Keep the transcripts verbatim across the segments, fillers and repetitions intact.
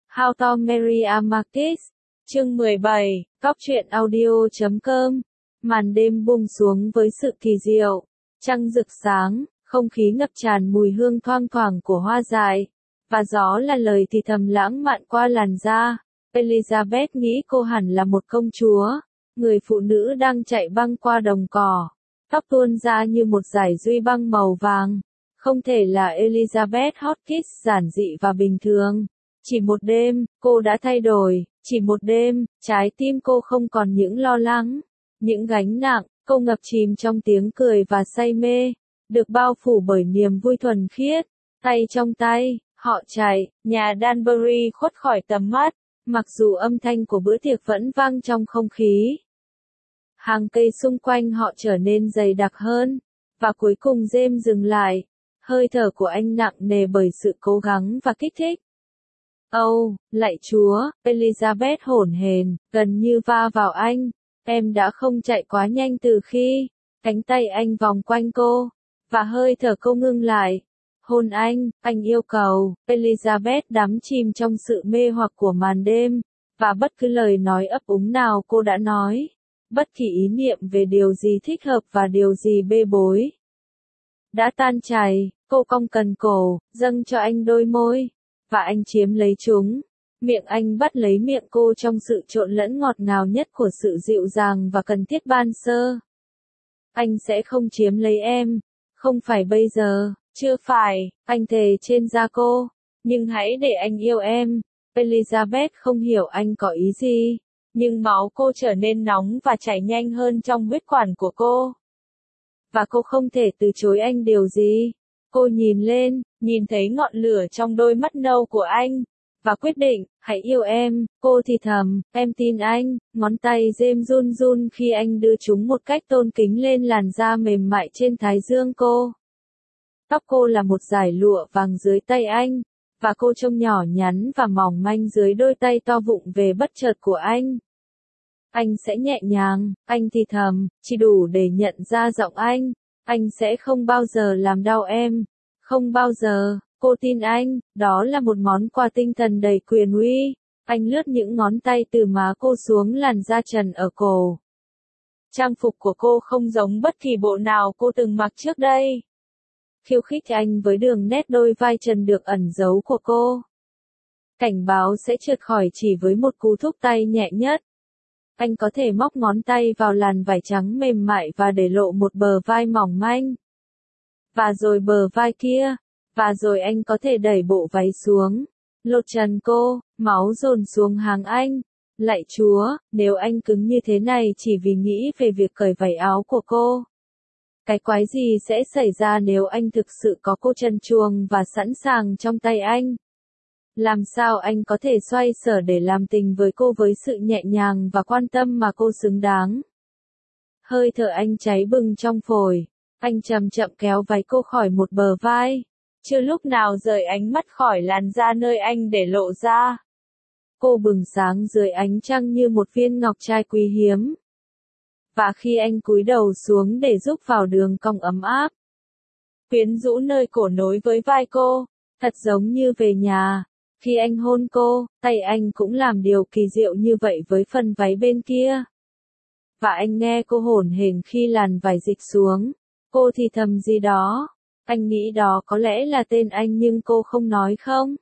How to Marry a Marquis. Chương mười bảy, Cóc truyện audio chấm com. Màn đêm buông xuống với sự kỳ diệu, trăng rực sáng, không khí ngập tràn mùi hương thoang thoảng của hoa dại, và gió là lời thì thầm lãng mạn qua làn da. Elizabeth nghĩ cô hẳn là một công chúa, người phụ nữ đang chạy băng qua đồng cỏ, tóc tuôn ra như một dải duy băng màu vàng. Không thể là Elizabeth Hotchkiss giản dị và bình thường. Chỉ một đêm, cô đã thay đổi, chỉ một đêm, trái tim cô không còn những lo lắng, những gánh nặng, cô ngập chìm trong tiếng cười và say mê, được bao phủ bởi niềm vui thuần khiết. Tay trong tay, họ chạy, nhà Danbury khuất khỏi tầm mắt, mặc dù âm thanh của bữa tiệc vẫn vang trong không khí. Hàng cây xung quanh họ trở nên dày đặc hơn, và cuối cùng James dừng lại, hơi thở của anh nặng nề bởi sự cố gắng và kích thích. Âu, oh, lạy Chúa, Elizabeth hổn hển, gần như va vào anh. Em đã không chạy quá nhanh từ khi cánh tay anh vòng quanh cô, và hơi thở cô ngưng lại. Hôn anh, anh yêu cầu. Elizabeth đắm chìm trong sự mê hoặc của màn đêm, và bất cứ lời nói ấp úng nào cô đã nói, bất kỳ ý niệm về điều gì thích hợp và điều gì bê bối, đã tan chảy. Cô cong cần cổ, dâng cho anh đôi môi, và anh chiếm lấy chúng. Miệng anh bắt lấy miệng cô trong sự trộn lẫn ngọt ngào nhất của sự dịu dàng và cần thiết ban sơ. Anh sẽ không chiếm lấy em, không phải bây giờ, chưa phải, anh thề trên da cô, nhưng hãy để anh yêu em. Elizabeth không hiểu anh có ý gì, nhưng máu cô trở nên nóng và chảy nhanh hơn trong huyết quản của cô. Và cô không thể từ chối anh điều gì. Cô nhìn lên, nhìn thấy ngọn lửa trong đôi mắt nâu của anh, và quyết định, hãy yêu em. Cô thì thầm, em tin anh. Ngón tay James run run khi anh đưa chúng một cách tôn kính lên làn da mềm mại trên thái dương cô. Tóc cô là một dải lụa vàng dưới tay anh, và cô trông nhỏ nhắn và mỏng manh dưới đôi tay to vụng về bất chợt của anh. Anh sẽ nhẹ nhàng, anh thì thầm, chỉ đủ để nhận ra giọng anh. Anh sẽ không bao giờ làm đau em. Không bao giờ. Cô tin anh, đó là một món quà tinh thần đầy quyền uy. Anh lướt những ngón tay từ má cô xuống làn da trần ở cổ. Trang phục của cô không giống bất kỳ bộ nào cô từng mặc trước đây. Khiêu khích anh với đường nét đôi vai trần được ẩn giấu của cô. Cảnh báo sẽ trượt khỏi chỉ với một cú thúc tay nhẹ nhất. Anh có thể móc ngón tay vào làn vải trắng mềm mại và để lộ một bờ vai mỏng manh. Và rồi bờ vai kia. Và rồi anh có thể đẩy bộ váy xuống, lột trần cô, máu dồn xuống háng anh. Lạy Chúa, nếu anh cứng như thế này chỉ vì nghĩ về việc cởi vải áo của cô. Cái quái gì sẽ xảy ra nếu anh thực sự có cô trần truồng và sẵn sàng trong tay anh? Làm sao anh có thể xoay sở để làm tình với cô với sự nhẹ nhàng và quan tâm mà cô xứng đáng? Hơi thở anh cháy bừng trong phổi, anh chậm chậm kéo váy cô khỏi một bờ vai. Chưa lúc nào rời ánh mắt khỏi làn da nơi anh để lộ ra. Cô bừng sáng dưới ánh trăng như một viên ngọc trai quý hiếm. Và khi anh cúi đầu xuống để giúp vào đường cong ấm áp, quyến rũ nơi cổ nối với vai cô, thật giống như về nhà. Khi anh hôn cô, tay anh cũng làm điều kỳ diệu như vậy với phần váy bên kia. Và anh nghe cô hổn hển khi làn vải dịch xuống. Cô thì thầm gì đó. Anh nghĩ đó có lẽ là tên anh nhưng cô không nói không.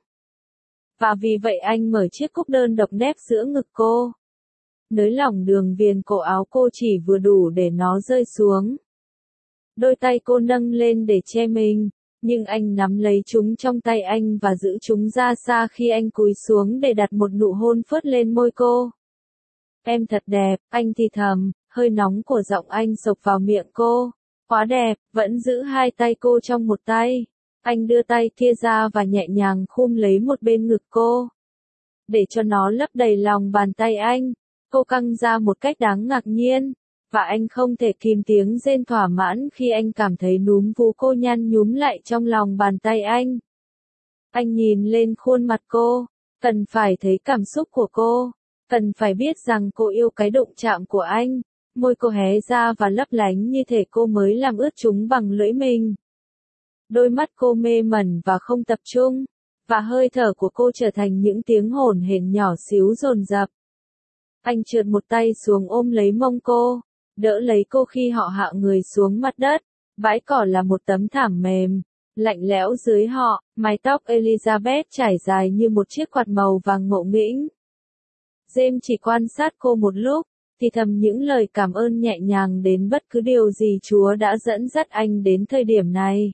Và vì vậy anh mở chiếc cúc đơn độc nép giữa ngực cô. Nới lỏng đường viền cổ áo cô chỉ vừa đủ để nó rơi xuống. Đôi tay cô nâng lên để che mình, nhưng anh nắm lấy chúng trong tay anh và giữ chúng ra xa khi anh cúi xuống để đặt một nụ hôn phớt lên môi cô. Em thật đẹp, anh thì thầm, hơi nóng của giọng anh xộc vào miệng cô. Quá đẹp, vẫn giữ hai tay cô trong một tay. Anh đưa tay kia ra và nhẹ nhàng khum lấy một bên ngực cô, để cho nó lấp đầy lòng bàn tay anh. Cô căng ra một cách đáng ngạc nhiên, và anh không thể kìm tiếng rên thỏa mãn khi anh cảm thấy núm vú cô nhăn nhúm lại trong lòng bàn tay anh. Anh nhìn lên khuôn mặt cô, cần phải thấy cảm xúc của cô, cần phải biết rằng cô yêu cái đụng chạm của anh. Môi cô hé ra và lấp lánh như thể cô mới làm ướt chúng bằng lưỡi mình. Đôi mắt cô mê mẩn và không tập trung, và hơi thở của cô trở thành những tiếng hổn hển nhỏ xíu dồn dập. Anh trượt một tay xuống ôm lấy mông cô, đỡ lấy cô khi họ hạ người xuống mặt đất. Bãi cỏ là một tấm thảm mềm, lạnh lẽo dưới họ, mái tóc Elizabeth trải dài như một chiếc quạt màu vàng ngộ nghĩnh. James chỉ quan sát cô một lúc, thì thầm những lời cảm ơn nhẹ nhàng đến bất cứ điều gì Chúa đã dẫn dắt anh đến thời điểm này.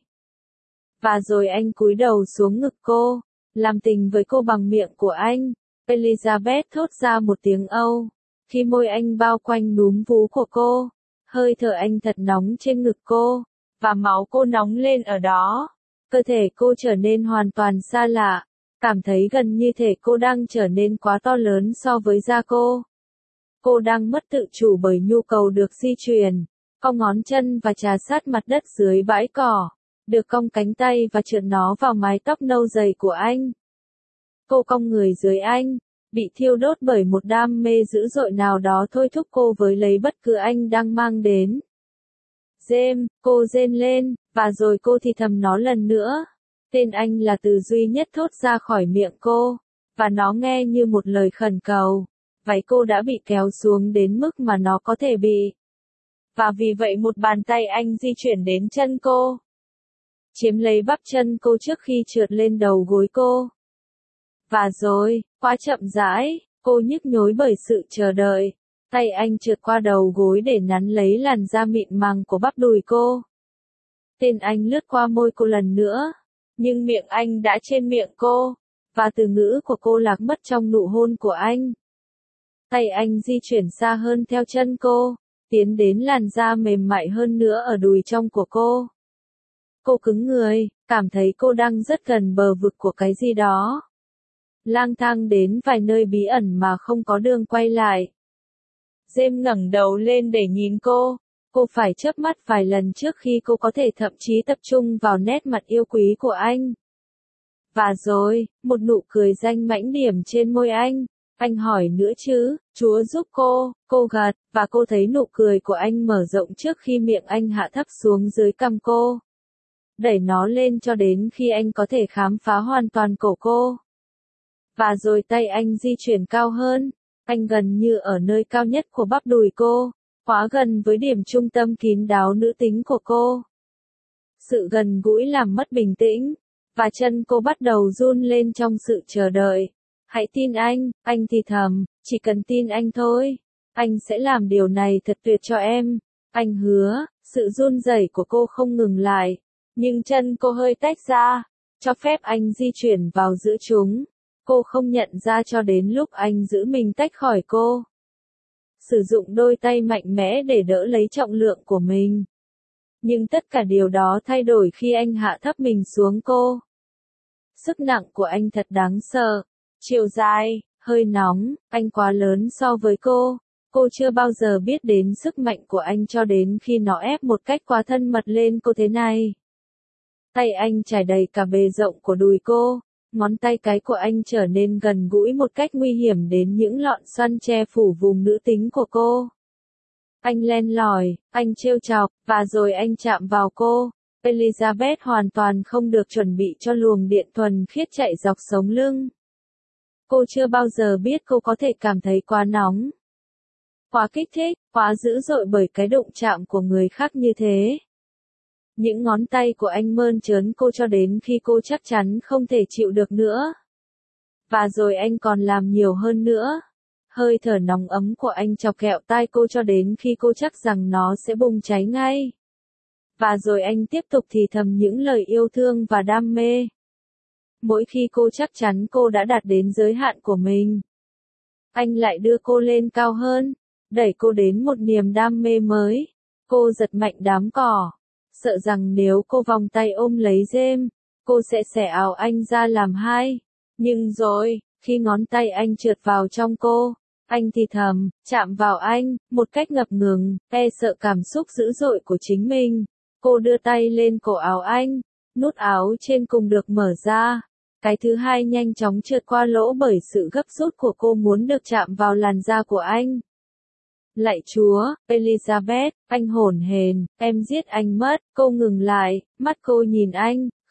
Và rồi anh cúi đầu xuống ngực cô, làm tình với cô bằng miệng của anh. Elizabeth thốt ra một tiếng âu, khi môi anh bao quanh núm vú của cô, hơi thở anh thật nóng trên ngực cô, và máu cô nóng lên ở đó. Cơ thể cô trở nên hoàn toàn xa lạ, cảm thấy gần như thể cô đang trở nên quá to lớn so với da cô. Cô đang mất tự chủ bởi nhu cầu được di chuyển, cong ngón chân và trà sát mặt đất dưới bãi cỏ, được cong cánh tay và trượt nó vào mái tóc nâu dày của anh. Cô cong người dưới anh, bị thiêu đốt bởi một đam mê dữ dội nào đó thôi thúc cô với lấy bất cứ anh đang mang đến. James, cô rên lên, và rồi cô thì thầm nó lần nữa. Tên anh là từ duy nhất thốt ra khỏi miệng cô, và nó nghe như một lời khẩn cầu. Váy cô đã bị kéo xuống đến mức mà nó có thể bị. Và vì vậy một bàn tay anh di chuyển đến chân cô, chiếm lấy bắp chân cô trước khi trượt lên đầu gối cô. Và rồi, quá chậm rãi, cô nhức nhối bởi sự chờ đợi. Tay anh trượt qua đầu gối để nắn lấy làn da mịn màng của bắp đùi cô. Tên anh lướt qua môi cô lần nữa, nhưng miệng anh đã trên miệng cô, và từ ngữ của cô lạc mất trong nụ hôn của anh. Tay anh di chuyển xa hơn theo chân cô, tiến đến làn da mềm mại hơn nữa ở đùi trong của cô. Cô cứng người, cảm thấy cô đang rất gần bờ vực của cái gì đó. Lang thang đến vài nơi bí ẩn mà không có đường quay lại. James ngẩng đầu lên để nhìn cô, cô phải chớp mắt vài lần trước khi cô có thể thậm chí tập trung vào nét mặt yêu quý của anh. Và rồi, một nụ cười danh mãnh điểm trên môi anh. Anh hỏi nữa chứ, Chúa giúp cô, cô gật, và cô thấy nụ cười của anh mở rộng trước khi miệng anh hạ thấp xuống dưới cằm cô. Đẩy nó lên cho đến khi anh có thể khám phá hoàn toàn cổ cô. Và rồi tay anh di chuyển cao hơn, anh gần như ở nơi cao nhất của bắp đùi cô, quá gần với điểm trung tâm kín đáo nữ tính của cô. Sự gần gũi làm mất bình tĩnh, và chân cô bắt đầu run lên trong sự chờ đợi. Hãy tin anh, anh thì thầm, chỉ cần tin anh thôi. Anh sẽ làm điều này thật tuyệt cho em. Anh hứa, sự run rẩy của cô không ngừng lại, nhưng chân cô hơi tách ra, cho phép anh di chuyển vào giữa chúng. Cô không nhận ra cho đến lúc anh giữ mình tách khỏi cô. Sử dụng đôi tay mạnh mẽ để đỡ lấy trọng lượng của mình. Nhưng tất cả điều đó thay đổi khi anh hạ thấp mình xuống cô. Sức nặng của anh thật đáng sợ. Chiều dài, hơi nóng, anh quá lớn so với cô. Cô chưa bao giờ biết đến sức mạnh của anh cho đến khi nó ép một cách quá thân mật lên cô thế này. Tay anh trải đầy cả bề rộng của đùi cô. Ngón tay cái của anh trở nên gần gũi một cách nguy hiểm đến những lọn xoăn che phủ vùng nữ tính của cô. Anh len lỏi, anh trêu chọc, và rồi anh chạm vào cô. Elizabeth hoàn toàn không được chuẩn bị cho luồng điện thuần khiết chạy dọc sống lưng. Cô chưa bao giờ biết cô có thể cảm thấy quá nóng, quá kích thích, quá dữ dội bởi cái đụng chạm của người khác như thế. Những ngón tay của anh mơn trớn cô cho đến khi cô chắc chắn không thể chịu được nữa. Và rồi anh còn làm nhiều hơn nữa. Hơi thở nóng ấm của anh chọc kẹo tai cô cho đến khi cô chắc rằng nó sẽ bùng cháy ngay. Và rồi anh tiếp tục thì thầm những lời yêu thương và đam mê. Mỗi khi cô chắc chắn cô đã đạt đến giới hạn của mình, anh lại đưa cô lên cao hơn, đẩy cô đến một niềm đam mê mới. Cô giật mạnh đám cỏ, sợ rằng nếu cô vòng tay ôm lấy James, cô sẽ xẻ áo anh ra làm hai. Nhưng rồi, khi ngón tay anh trượt vào trong cô, anh thì thầm, chạm vào anh, một cách ngập ngừng, e sợ cảm xúc dữ dội của chính mình. Cô đưa tay lên cổ áo anh, nút áo trên cùng được mở ra. Cái thứ hai nhanh chóng trượt qua lỗ bởi sự gấp rút của cô muốn được chạm vào làn da của anh. Lạy Chúa, Elizabeth, anh hổn hển, em giết anh mất. Cô ngừng lại, mắt cô nhìn anh,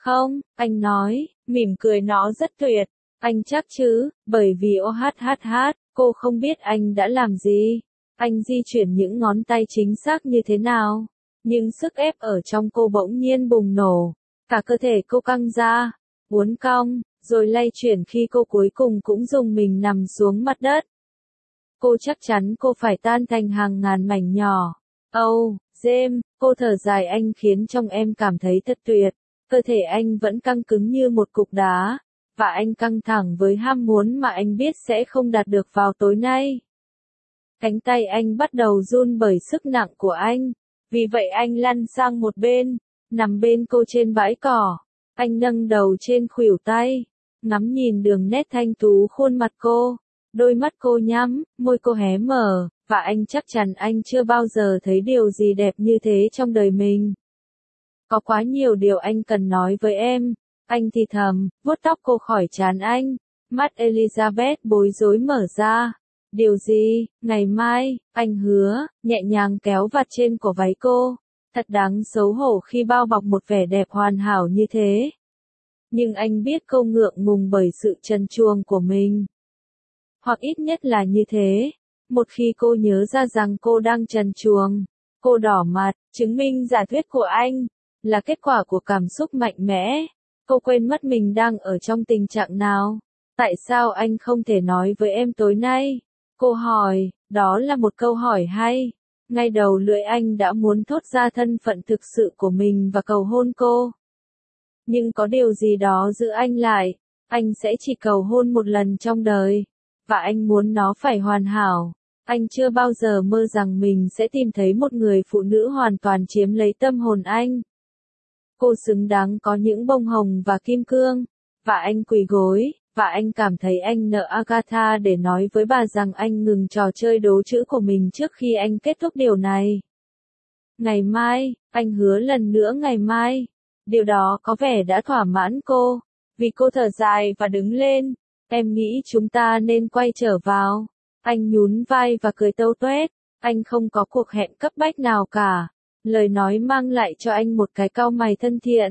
Không, anh nói, mỉm cười nó rất tuyệt. Anh chắc chứ, bởi vì ô hát hát hát, cô không biết anh đã làm gì. Anh di chuyển những ngón tay chính xác như thế nào. Nhưng sức ép ở trong cô bỗng nhiên bùng nổ. Cả cơ thể cô căng ra, uốn cong, rồi lay chuyển khi cô cuối cùng cũng dùng mình nằm xuống mặt đất. Cô chắc chắn cô phải tan thành hàng ngàn mảnh nhỏ. Oh, James, cô thở dài anh khiến trong em cảm thấy thật tuyệt. Cơ thể anh vẫn căng cứng như một cục đá. Và anh căng thẳng với ham muốn mà anh biết sẽ không đạt được vào tối nay. Cánh tay anh bắt đầu run bởi sức nặng của anh. Vì vậy anh lăn sang một bên, nằm bên cô trên bãi cỏ. Anh nâng đầu trên khuỷu tay, ngắm nhìn đường nét thanh tú khuôn mặt cô. Đôi mắt cô nhắm, môi cô hé mở, và anh chắc chắn anh chưa bao giờ thấy điều gì đẹp như thế trong đời mình. Có quá nhiều điều anh cần nói với em. Anh thì thầm, vuốt tóc cô khỏi trán anh. Mắt Elizabeth bối rối mở ra. Điều gì? Ngày mai, anh hứa, nhẹ nhàng kéo vạt trên của váy cô. Thật đáng xấu hổ khi bao bọc một vẻ đẹp hoàn hảo như thế. Nhưng anh biết cô ngượng ngùng bởi sự trần truồng của mình. Hoặc ít nhất là như thế. Một khi cô nhớ ra rằng cô đang trần truồng, cô đỏ mặt, chứng minh giả thuyết của anh là kết quả của cảm xúc mạnh mẽ. Cô quên mất mình đang ở trong tình trạng nào. Tại sao anh không thể nói với em tối nay? Cô hỏi, đó là một câu hỏi hay. Ngay đầu lưỡi anh đã muốn thốt ra thân phận thực sự của mình và cầu hôn cô. Nhưng có điều gì đó giữ anh lại. Anh sẽ chỉ cầu hôn một lần trong đời. Và anh muốn nó phải hoàn hảo. Anh chưa bao giờ mơ rằng mình sẽ tìm thấy một người phụ nữ hoàn toàn chiếm lấy tâm hồn anh. Cô xứng đáng có những bông hồng và kim cương. Và anh quỳ gối, và anh cảm thấy anh nợ Agatha để nói với bà rằng anh ngừng trò chơi đố chữ của mình trước khi anh kết thúc điều này. Ngày mai, anh hứa lần nữa ngày mai. Điều đó có vẻ đã thỏa mãn cô. Vì cô thở dài và đứng lên. Em nghĩ chúng ta nên quay trở vào. Anh nhún vai và cười tâu tuét. Anh không có cuộc hẹn cấp bách nào cả. Lời nói mang lại cho anh một cái cau mày thân thiện.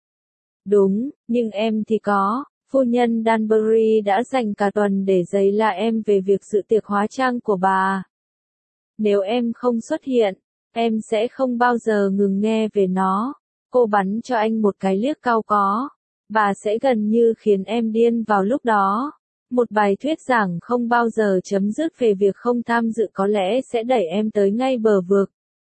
Đúng, nhưng em thì có. Phu nhân Danbury đã dành cả tuần để giấy la em về việc dự tiệc hóa trang của bà. Nếu em không xuất hiện, em sẽ không bao giờ ngừng nghe về nó. Cô bắn cho anh một cái liếc cau có. Bà sẽ gần như khiến em điên vào lúc đó. Một bài thuyết giảng không bao giờ chấm dứt về việc không tham dự có lẽ sẽ đẩy em tới ngay bờ vực.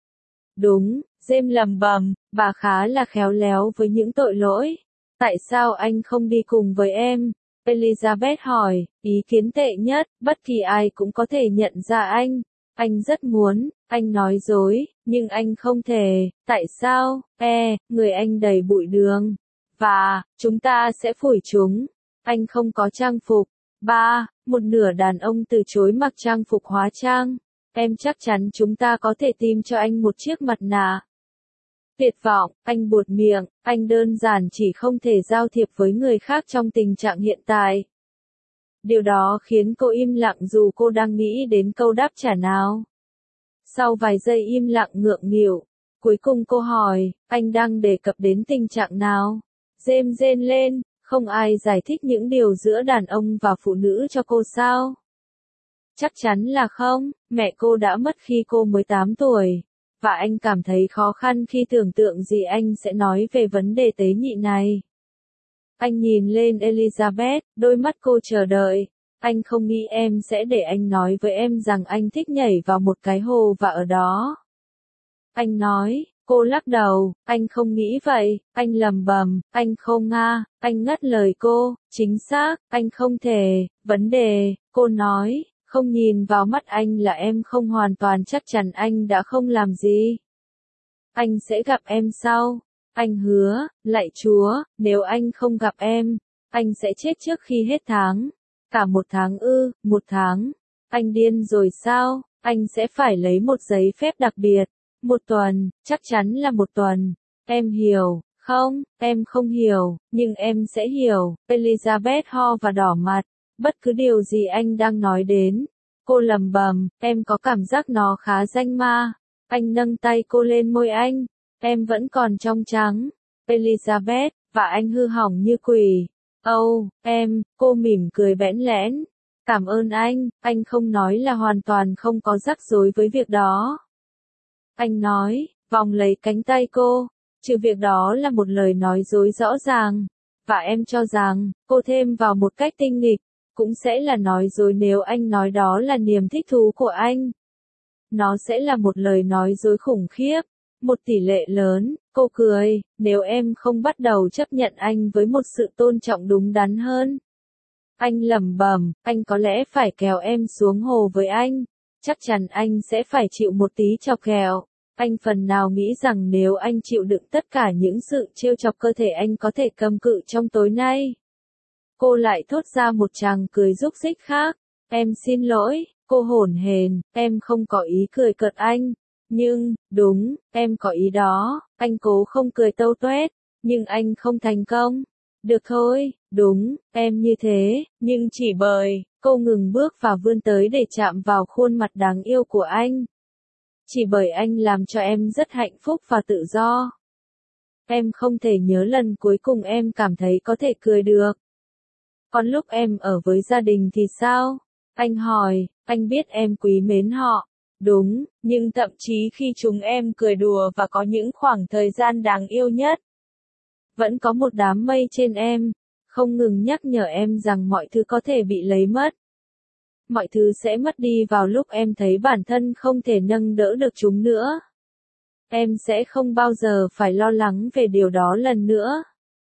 Đúng, James lầm bầm, bà khá là khéo léo với những tội lỗi. Tại sao anh không đi cùng với em? Elizabeth hỏi, ý kiến tệ nhất, bất kỳ ai cũng có thể nhận ra anh. Anh rất muốn, anh nói dối, nhưng anh không thể. Tại sao? E, người anh đầy bụi đường. Và, chúng ta sẽ phủi chúng. Anh không có trang phục. Ba, một nửa đàn ông từ chối mặc trang phục hóa trang. Em chắc chắn chúng ta có thể tìm cho anh một chiếc mặt nạ. Tuyệt vọng, anh buột miệng, anh đơn giản chỉ không thể giao thiệp với người khác trong tình trạng hiện tại. Điều đó khiến cô im lặng dù cô đang nghĩ đến câu đáp trả nào. Sau vài giây im lặng ngượng nghịu, cuối cùng cô hỏi, anh đang đề cập đến tình trạng nào? James rên lên, không ai giải thích những điều giữa đàn ông và phụ nữ cho cô sao? Chắc chắn là không, mẹ cô đã mất khi cô mới tám tuổi. Và anh cảm thấy khó khăn khi tưởng tượng gì anh sẽ nói về vấn đề tế nhị này. Anh nhìn lên Elizabeth, đôi mắt cô chờ đợi. Anh không nghĩ em sẽ để anh nói với em rằng anh thích nhảy vào một cái hồ và ở đó. Anh nói, cô lắc đầu, anh không nghĩ vậy, anh lầm bầm, anh không nga, anh ngắt lời cô, chính xác, anh không thể, vấn đề, cô nói. Không nhìn vào mắt anh là em không hoàn toàn chắc chắn anh đã không làm gì. Anh sẽ gặp em sau. Anh hứa, lạy Chúa, nếu anh không gặp em, anh sẽ chết trước khi hết tháng. Cả một tháng ư, một tháng. Anh điên rồi sao? Anh sẽ phải lấy một giấy phép đặc biệt. Một tuần, chắc chắn là một tuần. Em hiểu, không, em không hiểu, nhưng em sẽ hiểu. Elizabeth ho và đỏ mặt. Bất cứ điều gì anh đang nói đến. Cô lầm bầm, em có cảm giác nó khá danh ma. Anh nâng tay cô lên môi anh. Em vẫn còn trong trắng. Elizabeth, và anh hư hỏng như quỷ. Âu, oh, em, cô mỉm cười bẽn lẽn. Cảm ơn anh, anh không nói là hoàn toàn không có rắc rối với việc đó. Anh nói, vòng lấy cánh tay cô, trừ việc đó là một lời nói dối rõ ràng. Và em cho rằng, cô thêm vào một cách tinh nghịch, cũng sẽ là nói dối nếu anh nói đó là niềm thích thú của anh. Nó sẽ là một lời nói dối khủng khiếp, một tỷ lệ lớn. Cô cười, nếu em không bắt đầu chấp nhận anh với một sự tôn trọng đúng đắn hơn. Anh lẩm bẩm, anh có lẽ phải kéo em xuống hồ với anh. Chắc chắn anh sẽ phải chịu một tí chọc ghẹo. Anh phần nào nghĩ rằng nếu anh chịu đựng tất cả những sự trêu chọc cơ thể anh có thể cầm cự trong tối nay. Cô lại thốt ra một tràng cười rúc rích khác. Em xin lỗi, cô hổn hển, em không có ý cười cợt anh. Nhưng, đúng, em có ý đó. Anh cố không cười tâu tuét, nhưng anh không thành công. Được thôi, đúng, em như thế, nhưng chỉ bởi, cô ngừng bước và vươn tới để chạm vào khuôn mặt đáng yêu của anh. Chỉ bởi anh làm cho em rất hạnh phúc và tự do. Em không thể nhớ lần cuối cùng em cảm thấy có thể cười được. Còn lúc em ở với gia đình thì sao? Anh hỏi, anh biết em quý mến họ. Đúng, nhưng thậm chí khi chúng em cười đùa và có những khoảng thời gian đáng yêu nhất. Vẫn có một đám mây trên em, không ngừng nhắc nhở em rằng mọi thứ có thể bị lấy mất. Mọi thứ sẽ mất đi vào lúc em thấy bản thân không thể nâng đỡ được chúng nữa. Em sẽ không bao giờ phải lo lắng về điều đó lần nữa.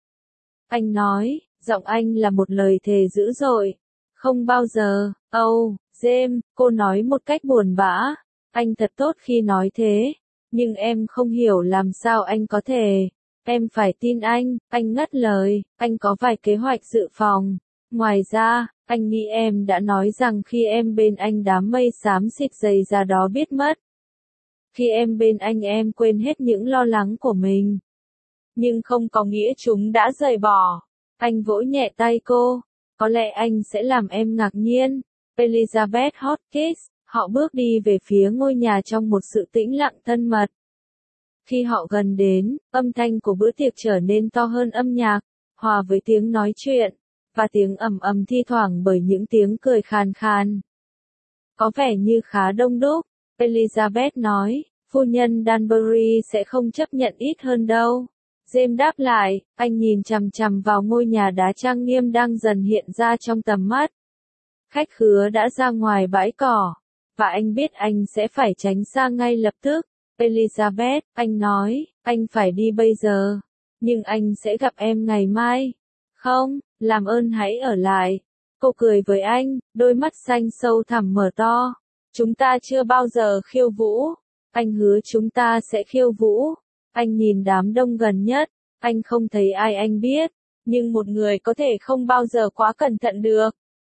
Anh nói, giọng anh là một lời thề dữ dội. Không bao giờ, Âu, oh, James, cô nói một cách buồn bã. Anh thật tốt khi nói thế, nhưng em không hiểu làm sao anh có thể. Em phải tin anh, anh ngắt lời, anh có vài kế hoạch dự phòng. Ngoài ra, anh nghĩ em đã nói rằng khi em bên anh đám mây xám xịt dày ra đó biết mất. Khi em bên anh em quên hết những lo lắng của mình. Nhưng không có nghĩa chúng đã rời bỏ. Anh vỗ nhẹ tay cô. Có lẽ anh sẽ làm em ngạc nhiên. Elizabeth Hotchkiss, họ bước đi về phía ngôi nhà trong một sự tĩnh lặng thân mật. Khi họ gần đến, âm thanh của bữa tiệc trở nên to hơn âm nhạc, hòa với tiếng nói chuyện, và tiếng ầm ầm thi thoảng bởi những tiếng cười khàn khàn. Có vẻ như khá đông đúc, Elizabeth nói, phu nhân Danbury sẽ không chấp nhận ít hơn đâu. James đáp lại, anh nhìn chằm chằm vào ngôi nhà đá trang nghiêm đang dần hiện ra trong tầm mắt. Khách khứa đã ra ngoài bãi cỏ, và anh biết anh sẽ phải tránh xa ngay lập tức. Elizabeth, anh nói, anh phải đi bây giờ, nhưng anh sẽ gặp em ngày mai. Không, làm ơn hãy ở lại. Cô cười với anh, đôi mắt xanh sâu thẳm mở to. Chúng ta chưa bao giờ khiêu vũ. Anh hứa chúng ta sẽ khiêu vũ. Anh nhìn đám đông gần nhất, anh không thấy ai anh biết, nhưng một người có thể không bao giờ quá cẩn thận được.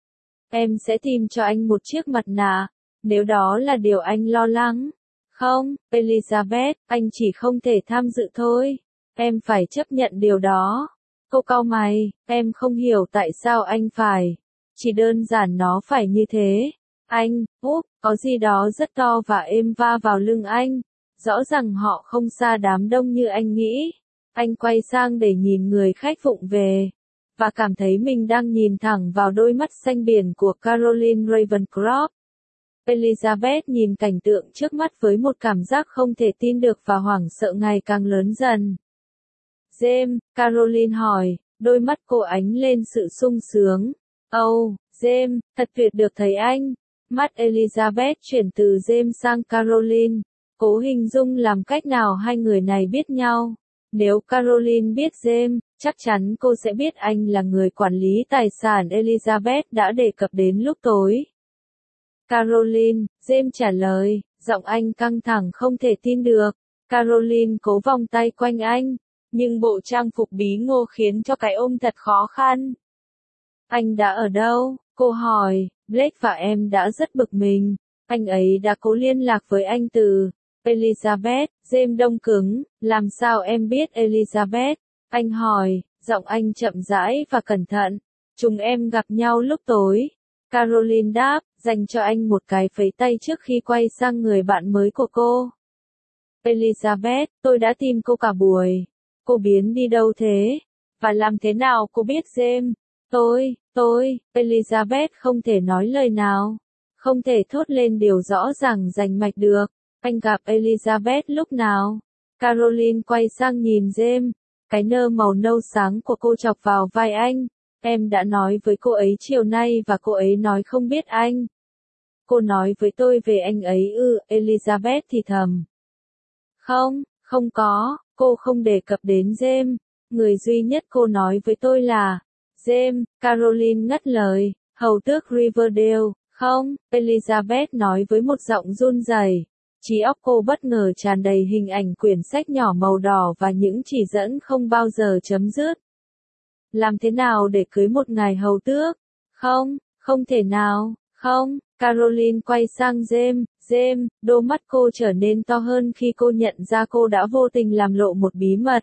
Em sẽ tìm cho anh một chiếc mặt nạ, nếu đó là điều anh lo lắng. Không, Elizabeth, anh chỉ không thể tham dự thôi. Em phải chấp nhận điều đó. Cô cau mày, em không hiểu tại sao anh phải. Chỉ đơn giản nó phải như thế. Anh, úp, có gì đó rất to và êm va vào lưng anh. Rõ ràng họ không xa đám đông như anh nghĩ. Anh quay sang để nhìn người khách vụng về. Và cảm thấy mình đang nhìn thẳng vào đôi mắt xanh biển của Caroline Ravencroft. Elizabeth nhìn cảnh tượng trước mắt với một cảm giác không thể tin được và hoảng sợ ngày càng lớn dần. James, Caroline hỏi, đôi mắt cô ánh lên sự sung sướng. Oh, James, thật tuyệt được thấy anh. Mắt Elizabeth chuyển từ James sang Caroline. Cố hình dung làm cách nào hai người này biết nhau. Nếu Caroline biết James, chắc chắn cô sẽ biết anh là người quản lý tài sản Elizabeth đã đề cập đến lúc tối. Caroline, James trả lời, giọng anh căng thẳng không thể tin được. Caroline cố vòng tay quanh anh, nhưng bộ trang phục bí ngô khiến cho cái ôm thật khó khăn. Anh đã ở đâu? Cô hỏi, Blake và em đã rất bực mình. Anh ấy đã cố liên lạc với anh từ Elizabeth, James đông cứng, làm sao em biết Elizabeth? Anh hỏi, giọng anh chậm rãi và cẩn thận. Chúng em gặp nhau lúc tối. Caroline đáp, dành cho anh một cái phẩy tay trước khi quay sang người bạn mới của cô. Elizabeth, tôi đã tìm cô cả buổi. Cô biến đi đâu thế? Và làm thế nào cô biết James? Tôi, tôi, Elizabeth không thể nói lời nào. Không thể thốt lên điều rõ ràng rành mạch được. Anh gặp Elizabeth lúc nào? Caroline quay sang nhìn James. Cái nơ màu nâu sáng của cô chọc vào vai anh. Em đã nói với cô ấy chiều nay và cô ấy nói không biết anh. Cô nói với tôi về anh ấy ư, Elizabeth thì thầm. Không, không có, cô không đề cập đến James. Người duy nhất cô nói với tôi là James. Caroline ngắt lời. Hầu tước Riverdale. Không, Elizabeth nói với một giọng run rẩy. Trí óc cô bất ngờ tràn đầy hình ảnh quyển sách nhỏ màu đỏ và những chỉ dẫn không bao giờ chấm dứt. Làm thế nào để cưới một ngài hầu tước? Không, không thể nào, không. Caroline quay sang James. James, đôi mắt cô trở nên to hơn khi cô nhận ra cô đã vô tình làm lộ một bí mật.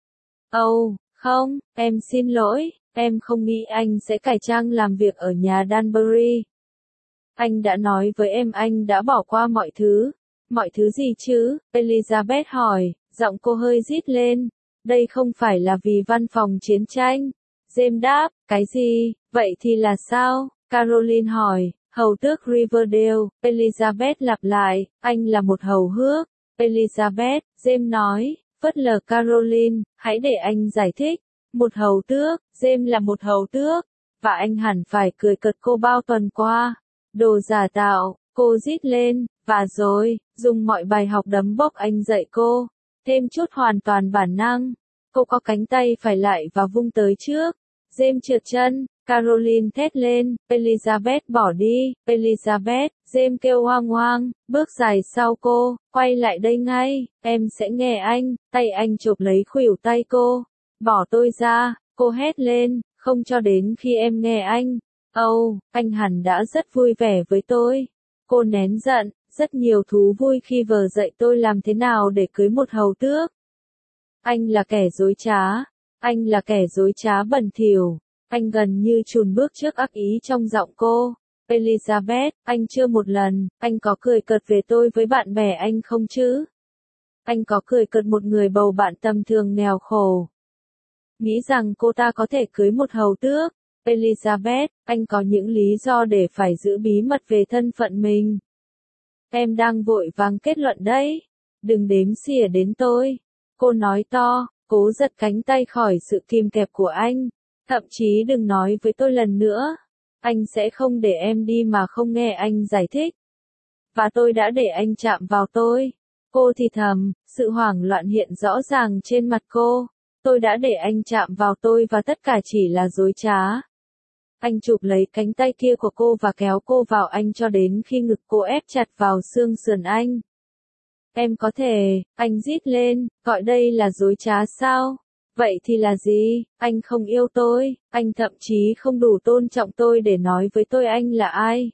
Ồ, oh, không, em xin lỗi, em không nghĩ anh sẽ cải trang làm việc ở nhà Danbury. Anh đã nói với em anh đã bỏ qua mọi thứ. Mọi thứ gì chứ? Elizabeth hỏi, giọng cô hơi rít lên. Đây không phải là vì văn phòng chiến tranh. James đáp, cái gì? Vậy thì là sao? Caroline hỏi, hầu tước Riverdale. Elizabeth lặp lại, anh là một hầu hước. Elizabeth, James nói, phớt lờ Caroline, hãy để anh giải thích. Một hầu tước, James là một hầu tước. Và anh hẳn phải cười cợt cô bao tuần qua. Đồ giả tạo, cô rít lên, và rồi, dùng mọi bài học đấm bốc anh dạy cô. Thêm chút hoàn toàn bản năng. Cô có cánh tay phải lại và vung tới trước. James trượt chân, Caroline thét lên, Elizabeth bỏ đi, Elizabeth, James kêu hoang hoang, bước dài sau cô, quay lại đây ngay, em sẽ nghe anh, tay anh chộp lấy khuỷu tay cô. Bỏ tôi ra, cô hét lên, không cho đến khi em nghe anh. Âu, oh, anh hẳn đã rất vui vẻ với tôi. Cô nén giận, rất nhiều thú vui khi vờ dạy tôi làm thế nào để cưới một hầu tước. Anh là kẻ dối trá. Anh là kẻ dối trá bẩn thỉu. Anh gần như chùn bước trước ác ý trong giọng cô. Elizabeth, anh chưa một lần, anh có cười cợt về tôi với bạn bè anh không chứ? Anh có cười cợt một người bầu bạn tầm thường nghèo khổ. Nghĩ rằng cô ta có thể cưới một hầu tước. Elizabeth, anh có những lý do để phải giữ bí mật về thân phận mình. Em đang vội vàng kết luận đấy. Đừng đếm xỉa đến tôi. Cô nói to, cố giật cánh tay khỏi sự kìm kẹp của anh. Thậm chí đừng nói với tôi lần nữa. Anh sẽ không để em đi mà không nghe anh giải thích. Và tôi đã để anh chạm vào tôi. Cô thì thầm, sự hoảng loạn hiện rõ ràng trên mặt cô. Tôi đã để anh chạm vào tôi và tất cả chỉ là dối trá. Anh chụp lấy cánh tay kia của cô và kéo cô vào anh cho đến khi ngực cô ép chặt vào xương sườn anh. Em có thể, anh rít lên, gọi đây là dối trá sao? Vậy thì là gì? Anh không yêu tôi, anh thậm chí không đủ tôn trọng tôi để nói với tôi anh là ai.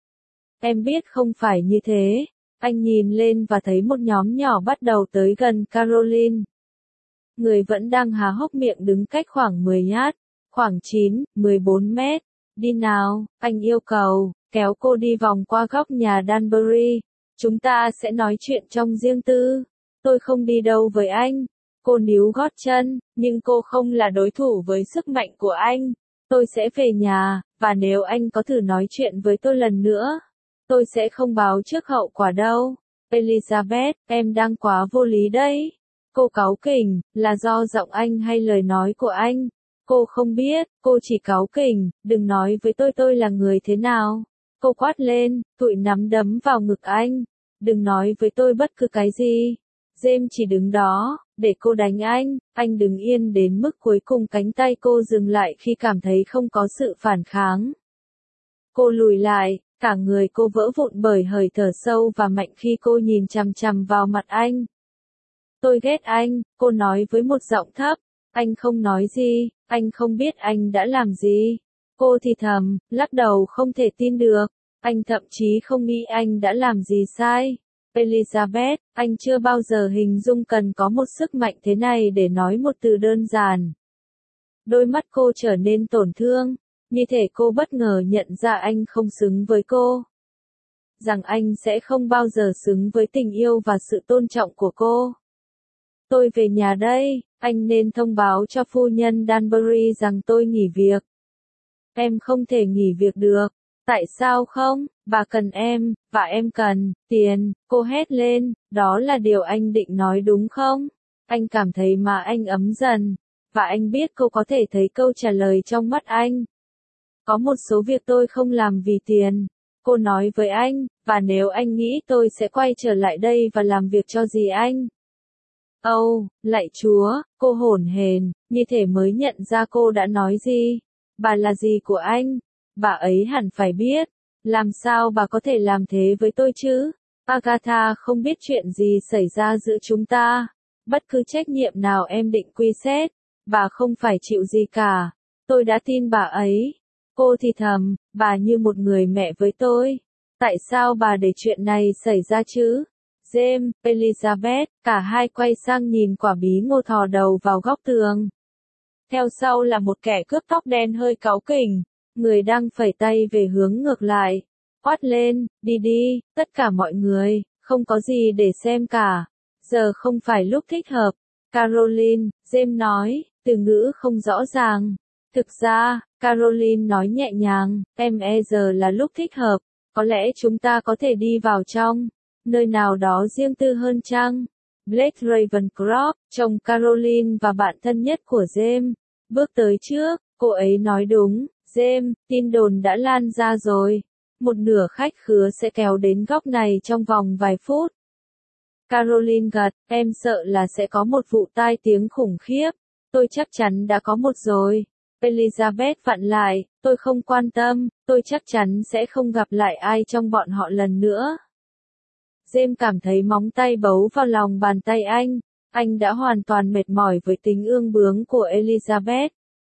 Em biết không phải như thế. Anh nhìn lên và thấy một nhóm nhỏ bắt đầu tới gần Caroline. Người vẫn đang há hốc miệng đứng cách khoảng mười yard, khoảng chín, mười bốn mét. Đi nào, anh yêu cầu, kéo cô đi vòng qua góc nhà Danbury. Chúng ta sẽ nói chuyện trong riêng tư. Tôi không đi đâu với anh. Cô níu gót chân, nhưng cô không là đối thủ với sức mạnh của anh. Tôi sẽ về nhà, và nếu anh có thử nói chuyện với tôi lần nữa, tôi sẽ không báo trước hậu quả đâu. Elizabeth, em đang quá vô lý đấy. Cô cáu kỉnh, là do giọng anh hay lời nói của anh? Cô không biết, cô chỉ cáu kỉnh, đừng nói với tôi tôi là người thế nào. Cô quát lên, tụi nắm đấm vào ngực anh. Đừng nói với tôi bất cứ cái gì. James chỉ đứng đó, để cô đánh anh, anh đứng yên đến mức cuối cùng cánh tay cô dừng lại khi cảm thấy không có sự phản kháng. Cô lùi lại, cả người cô vỡ vụn bởi hơi thở sâu và mạnh khi cô nhìn chằm chằm vào mặt anh. Tôi ghét anh, cô nói với một giọng thấp. Anh không nói gì, anh không biết anh đã làm gì. Cô thì thầm, lắc đầu không thể tin được. Anh thậm chí không nghĩ anh đã làm gì sai. Elizabeth, anh chưa bao giờ hình dung cần có một sức mạnh thế này để nói một từ đơn giản. Đôi mắt cô trở nên tổn thương, như thể cô bất ngờ nhận ra anh không xứng với cô. Rằng anh sẽ không bao giờ xứng với tình yêu và sự tôn trọng của cô. Tôi về nhà đây, anh nên thông báo cho phu nhân Danbury rằng tôi nghỉ việc. Em không thể nghỉ việc được. Tại sao không? Bà cần em, và em cần tiền, cô hét lên, đó là điều anh định nói đúng không? Anh cảm thấy mà anh ấm dần, và anh biết cô có thể thấy câu trả lời trong mắt anh. Có một số việc tôi không làm vì tiền, cô nói với anh, và nếu anh nghĩ tôi sẽ quay trở lại đây và làm việc cho gì anh? Âu, oh, lạy Chúa, cô hổn hển, như thể mới nhận ra cô đã nói gì. Bà là gì của anh? Bà ấy hẳn phải biết. Làm sao bà có thể làm thế với tôi chứ? Agatha không biết chuyện gì xảy ra giữa chúng ta. Bất cứ trách nhiệm nào em định quy xét, bà không phải chịu gì cả. Tôi đã tin bà ấy. Cô thì thầm, bà như một người mẹ với tôi. Tại sao bà để chuyện này xảy ra chứ? James, Elizabeth, cả hai quay sang nhìn quả bí ngô thò đầu vào góc tường. Theo sau là một kẻ cướp tóc đen hơi cáu kỉnh, người đang phẩy tay về hướng ngược lại. Quát lên, đi đi, tất cả mọi người, không có gì để xem cả. Giờ không phải lúc thích hợp. Caroline, James nói, từ ngữ không rõ ràng. Thực ra, Caroline nói nhẹ nhàng, em e giờ là lúc thích hợp. Có lẽ chúng ta có thể đi vào trong nơi nào đó riêng tư hơn chăng? Blake Ravencroft, chồng Caroline và bạn thân nhất của James, bước tới trước, cô ấy nói đúng, James, tin đồn đã lan ra rồi. Một nửa khách khứa sẽ kéo đến góc này trong vòng vài phút. Caroline gật, em sợ là sẽ có một vụ tai tiếng khủng khiếp. Tôi chắc chắn đã có một rồi. Elizabeth vặn lại, tôi không quan tâm, tôi chắc chắn sẽ không gặp lại ai trong bọn họ lần nữa. James cảm thấy móng tay bấu vào lòng bàn tay anh, anh đã hoàn toàn mệt mỏi với tính ương bướng của Elizabeth.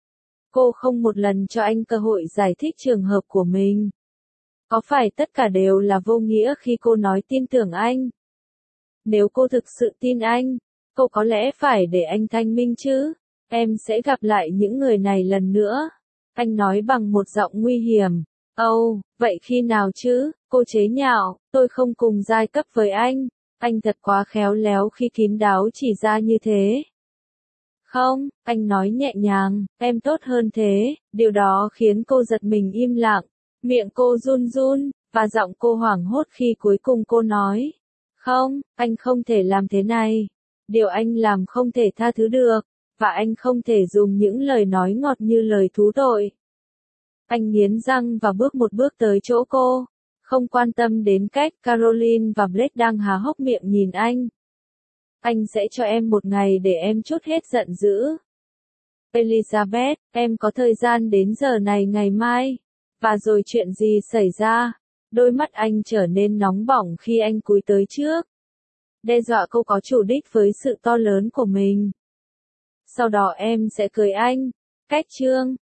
Cô không một lần cho anh cơ hội giải thích trường hợp của mình. Có phải tất cả đều là vô nghĩa khi cô nói tin tưởng anh? Nếu cô thực sự tin anh, cô có lẽ phải để anh thanh minh chứ. Em sẽ gặp lại những người này lần nữa. Anh nói bằng một giọng nguy hiểm. Âu, oh, vậy khi nào chứ? Cô chế nhạo, tôi không cùng giai cấp với anh. Anh thật quá khéo léo khi kín đáo chỉ ra như thế. Không, anh nói nhẹ nhàng, em tốt hơn thế. Điều đó khiến cô giật mình im lặng. Miệng cô run run, và giọng cô hoảng hốt khi cuối cùng cô nói. Không, anh không thể làm thế này. Điều anh làm không thể tha thứ được, và anh không thể dùng những lời nói ngọt như lời thú tội. Anh nghiến răng và bước một bước tới chỗ cô, không quan tâm đến cách Caroline và Blake đang há hốc miệng nhìn anh. Anh sẽ cho em một ngày để em trút hết giận dữ. Elizabeth, em có thời gian đến giờ này ngày mai. Và rồi chuyện gì xảy ra? Đôi mắt anh trở nên nóng bỏng khi anh cúi tới trước. Đe dọa cô có chủ đích với sự to lớn của mình. Sau đó em sẽ cưới anh. Cách chương